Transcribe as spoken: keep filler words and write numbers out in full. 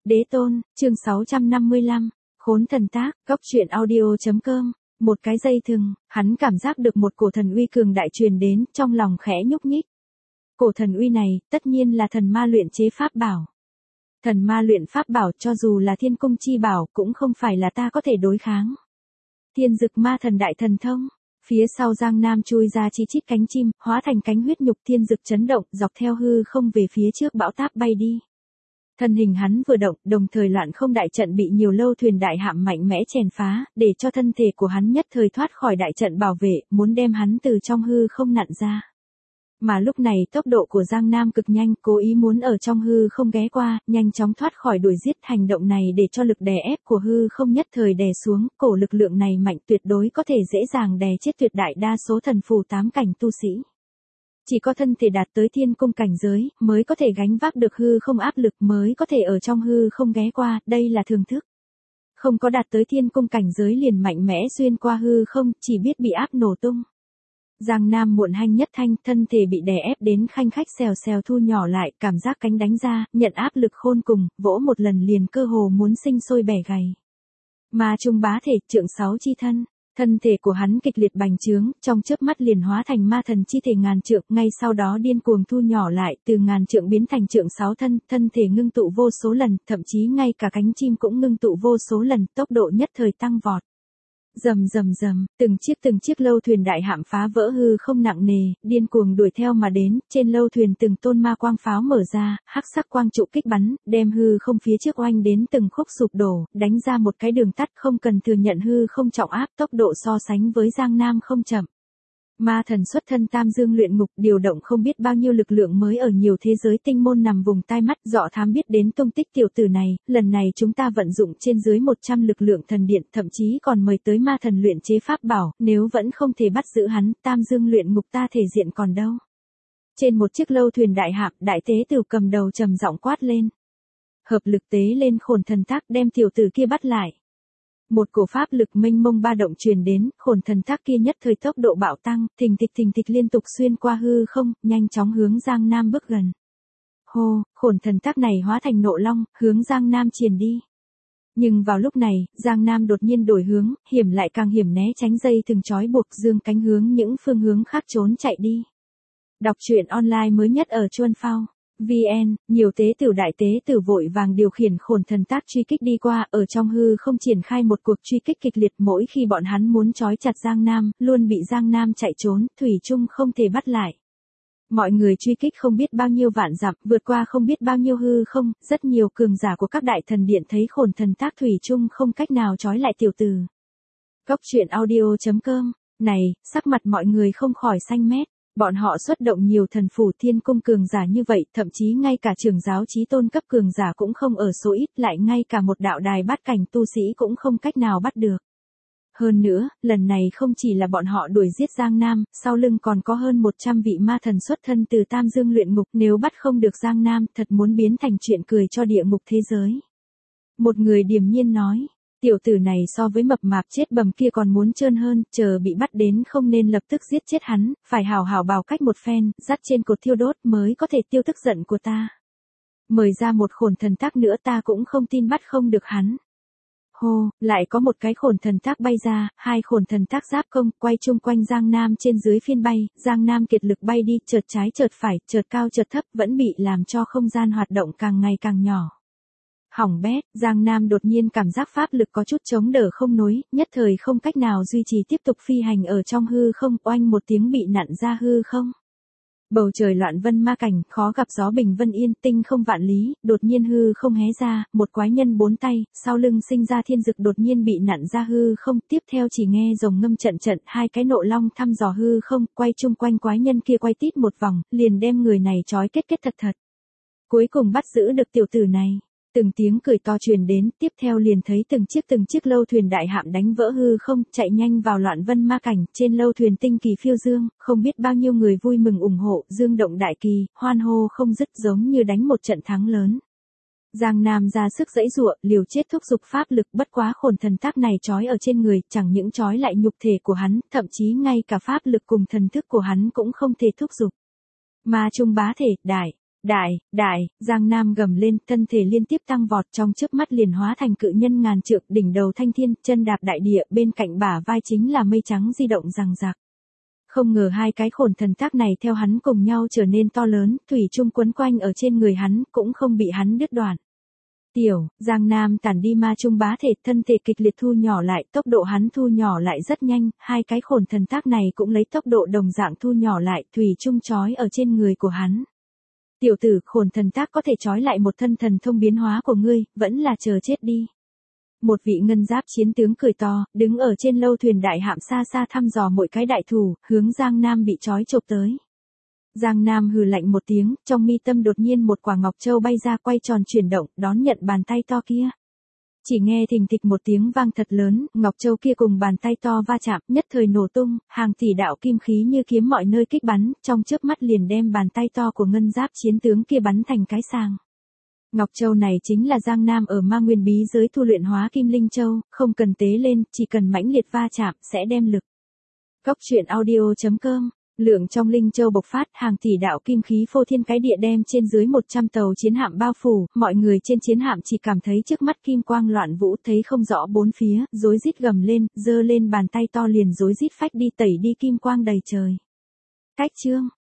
Đế tôn, chương sáu trăm năm mươi lăm, khốn thần tác, góc truyện audio.com, một cái dây thừng, hắn cảm giác được một cổ thần uy cường đại truyền đến, trong lòng khẽ nhúc nhích. Cổ thần uy này, tất nhiên là thần ma luyện chế pháp bảo. Thần ma luyện pháp bảo cho dù là thiên cung chi bảo cũng không phải là ta có thể đối kháng. Thiên dực ma thần đại thần thông. Phía sau Giang Nam chui ra chi chít cánh chim, hóa thành cánh huyết nhục thiên dực chấn động, dọc theo hư không về phía trước bão táp bay đi. Thân hình hắn vừa động, đồng thời loạn không đại trận bị nhiều lâu thuyền đại hạm mạnh mẽ chèn phá, để cho thân thể của hắn nhất thời thoát khỏi đại trận bảo vệ, muốn đem hắn từ trong hư không nặn ra. Mà lúc này tốc độ của Giang Nam cực nhanh, cố ý muốn ở trong hư không ghé qua, nhanh chóng thoát khỏi đuổi giết. Hành động này để cho lực đè ép của hư không nhất thời đè xuống, cổ lực lượng này mạnh tuyệt đối có thể dễ dàng đè chết tuyệt đại đa số thần phù tám cảnh tu sĩ. Chỉ có thân thể đạt tới thiên cung cảnh giới, mới có thể gánh vác được hư không áp lực, mới có thể ở trong hư không ghé qua, đây là thường thức. Không có đạt tới thiên cung cảnh giới liền mạnh mẽ xuyên qua hư không, chỉ biết bị áp nổ tung. Giang Nam muộn hanh nhất thanh, thân thể bị đè ép đến khanh khách xèo xèo thu nhỏ lại, cảm giác cánh đánh ra, nhận áp lực khôn cùng, vỗ một lần liền cơ hồ muốn sinh sôi bẻ gầy. Ma trung bá thể, trượng sáu chi thân, thân thể của hắn kịch liệt bành trướng, trong chớp mắt liền hóa thành ma thần chi thể ngàn trượng, ngay sau đó điên cuồng thu nhỏ lại, từ ngàn trượng biến thành trượng sáu thân, thân thể ngưng tụ vô số lần, thậm chí ngay cả cánh chim cũng ngưng tụ vô số lần, tốc độ nhất thời tăng vọt. Rầm rầm rầm, từng chiếc từng chiếc lâu thuyền đại hạm phá vỡ hư không nặng nề, điên cuồng đuổi theo mà đến, trên lâu thuyền từng tôn ma quang pháo mở ra, hắc sắc quang trụ kích bắn, đem hư không phía trước oanh đến từng khúc sụp đổ, đánh ra một cái đường tắt, không cần thừa nhận hư không trọng áp, tốc độ so sánh với Giang Nam không chậm. Ma thần xuất thân tam dương luyện ngục, điều động không biết bao nhiêu lực lượng mới ở nhiều thế giới tinh môn nằm vùng tai mắt, dọ thám biết đến tung tích tiểu tử này, lần này chúng ta vận dụng trên dưới một trăm lực lượng thần điện, thậm chí còn mời tới ma thần luyện chế pháp bảo, nếu vẫn không thể bắt giữ hắn, tam dương luyện ngục ta thể diện còn đâu. Trên một chiếc lâu thuyền đại hạm, đại tế tử cầm đầu trầm giọng quát lên. Hợp lực tế lên khổn thần tác, đem tiểu tử kia bắt lại. Một cổ pháp lực mênh mông ba động truyền đến, khổn thần tác kia nhất thời tốc độ bạo tăng, thình thịch thình thịch liên tục xuyên qua hư không, nhanh chóng hướng Giang Nam bước gần. Hô, khổn thần tác này hóa thành nộ long, hướng Giang Nam triền đi. Nhưng vào lúc này, Giang Nam đột nhiên đổi hướng, hiểm lại càng hiểm né tránh dây từng trói buộc, dương cánh hướng những phương hướng khác trốn chạy đi. Đọc truyện online mới nhất ở Chuan Phao. vê en, nhiều tế tử đại tế tử vội vàng điều khiển khổn thần tác truy kích đi qua, ở trong hư không triển khai một cuộc truy kích kịch liệt, mỗi khi bọn hắn muốn trói chặt Giang Nam, luôn bị Giang Nam chạy trốn, thủy chung không thể bắt lại. Mọi người truy kích không biết bao nhiêu vạn dặm, vượt qua không biết bao nhiêu hư không, rất nhiều cường giả của các đại thần điện thấy khổn thần tác thủy chung không cách nào trói lại tiểu tử. Góc truyện audio.com, này, sắc mặt mọi người không khỏi xanh mét. Bọn họ xuất động nhiều thần phủ thiên cung cường giả như vậy, thậm chí ngay cả trưởng giáo chí tôn cấp cường giả cũng không ở số ít, lại ngay cả một đạo đài bát cảnh tu sĩ cũng không cách nào bắt được. Hơn nữa, lần này không chỉ là bọn họ đuổi giết Giang Nam, sau lưng còn có hơn một trăm vị ma thần xuất thân từ tam dương luyện ngục, nếu bắt không được Giang Nam, thật muốn biến thành chuyện cười cho địa ngục thế giới. Một người điềm nhiên nói. Tiểu tử này so với mập mạp chết bầm kia còn muốn trơn hơn, chờ bị bắt đến không nên lập tức giết chết hắn, phải hào hào bào cách một phen, dắt trên cột thiêu đốt mới có thể tiêu tức giận của ta. Mời ra một khổn thần tác nữa ta cũng không tin bắt không được hắn. Hô, lại có một cái khổn thần tác bay ra, hai khổn thần tác giáp công, quay chung quanh Giang Nam trên dưới phiên bay, Giang Nam kiệt lực bay đi, chợt trái chợt phải, chợt cao chợt thấp, vẫn bị làm cho không gian hoạt động càng ngày càng nhỏ. Hỏng bét, Giang Nam đột nhiên cảm giác pháp lực có chút chống đỡ không nối, nhất thời không cách nào duy trì tiếp tục phi hành ở trong hư không, oanh một tiếng bị nặn ra hư không. Bầu trời loạn vân ma cảnh, khó gặp gió bình vân yên, tinh không vạn lý, đột nhiên hư không hé ra, một quái nhân bốn tay, sau lưng sinh ra thiên dực đột nhiên bị nặn ra hư không, tiếp theo chỉ nghe rồng ngâm trận trận, hai cái nộ long thăm dò hư không, quay chung quanh quái nhân kia quay tít một vòng, liền đem người này trói kết kết thật thật. Cuối cùng bắt giữ được tiểu tử này. Từng tiếng cười to truyền đến, tiếp theo liền thấy từng chiếc từng chiếc lâu thuyền đại hạm đánh vỡ hư không, chạy nhanh vào loạn vân ma cảnh, trên lâu thuyền tinh kỳ phiêu dương, không biết bao nhiêu người vui mừng ủng hộ, dương động đại kỳ, hoan hô không dứt giống như đánh một trận thắng lớn. Giang Nam ra sức giãy giụa, liều chết thúc giục pháp lực, bất quá khổn thần tác này trói ở trên người, chẳng những trói lại nhục thể của hắn, thậm chí ngay cả pháp lực cùng thần thức của hắn cũng không thể thúc giục. Ma trung bá thể, đại Đại, đại, Giang Nam gầm lên, thân thể liên tiếp tăng vọt trong chớp mắt liền hóa thành cự nhân ngàn trượng, đỉnh đầu thanh thiên, chân đạp đại địa, bên cạnh bả vai chính là mây trắng di động rằng rạc. Không ngờ hai cái khổn thần tác này theo hắn cùng nhau trở nên to lớn, thủy chung quấn quanh ở trên người hắn, cũng không bị hắn đứt đoạn. Tiểu, Giang Nam tản đi ma trung bá thể, thân thể kịch liệt thu nhỏ lại, tốc độ hắn thu nhỏ lại rất nhanh, hai cái khổn thần tác này cũng lấy tốc độ đồng dạng thu nhỏ lại, thủy chung trói ở trên người của hắn. Tiểu tử, khổn thần tác có thể trói lại một thân thần thông biến hóa của ngươi, vẫn là chờ chết đi. Một vị ngân giáp chiến tướng cười to, đứng ở trên lâu thuyền đại hạm xa xa thăm dò mỗi cái đại thủ, hướng Giang Nam bị trói chộp tới. Giang Nam hừ lạnh một tiếng, trong mi tâm đột nhiên một quả ngọc châu bay ra quay tròn chuyển động, đón nhận bàn tay to kia. Chỉ nghe thình thịch một tiếng vang thật lớn, ngọc châu kia cùng bàn tay to va chạm, nhất thời nổ tung, hàng tỷ đạo kim khí như kiếm mọi nơi kích bắn, trong chớp mắt liền đem bàn tay to của ngân giáp chiến tướng kia bắn thành cái sàng. Ngọc châu này chính là Giang Nam ở Ma Nguyên bí giới thu luyện hóa kim linh châu, không cần tế lên, chỉ cần mãnh liệt va chạm, sẽ đem lực. Cốc truyện audio chấm com. Lượng trong linh châu bộc phát, hàng tỷ đạo kim khí phô thiên cái địa đem trên dưới một trăm tàu chiến hạm bao phủ, mọi người trên chiến hạm chỉ cảm thấy trước mắt kim quang loạn vũ, thấy không rõ bốn phía, rối rít gầm lên, giơ lên bàn tay to liền rối rít phách đi tẩy đi kim quang đầy trời. Cách chương